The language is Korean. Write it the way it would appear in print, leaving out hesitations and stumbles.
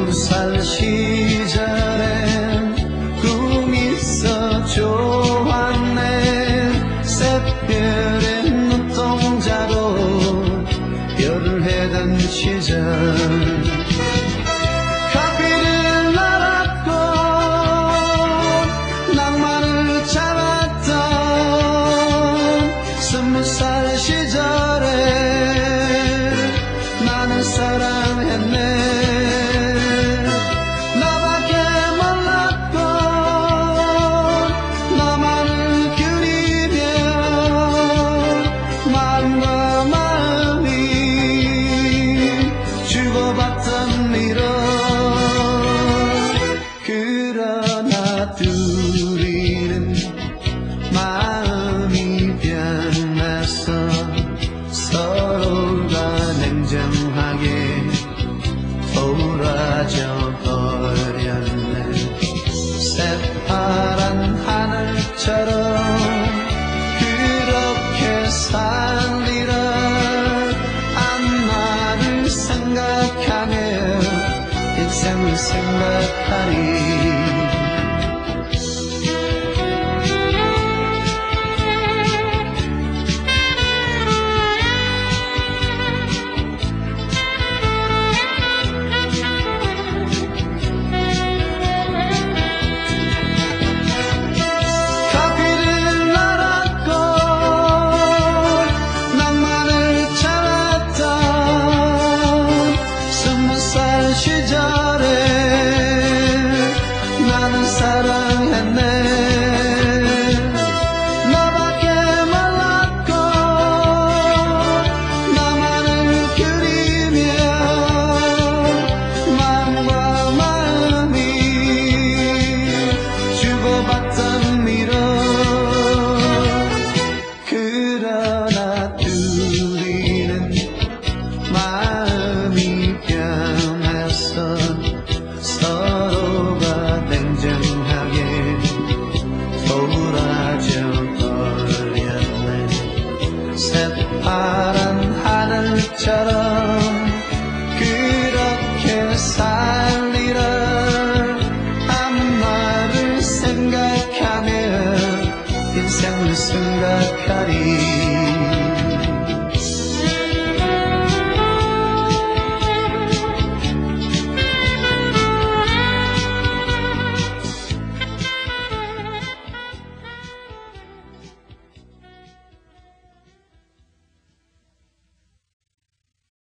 10살 시절엔 꿈이 있어 좋았네. 새별의 눈동자로 별을 해던 시절, 커피를 날았고 낭만을 잡았던 20살 시절에 나는 사랑했네. 너밖에 몰랐고 너만을 그리며 마음과 마음이 주고받던 미로. 그러나 둘이는 마음이 변해서 서로가 냉정하게 돌아져 버렸네. 새파란 하늘처럼 그렇게 살리라. 안나를 생각하며 인생을 생각하리. 시절에 나는 사랑했네. 너밖에 몰랐고 너만을 그리며 마음과 마음이 주고받던 미로. 그러나 둘이는 마음이 변해서 서로가 냉정하게 돌아져 버렸네. 새파란 하늘처럼 그렇게 살리라. 앞날을 생각하며 인생을 생각하리.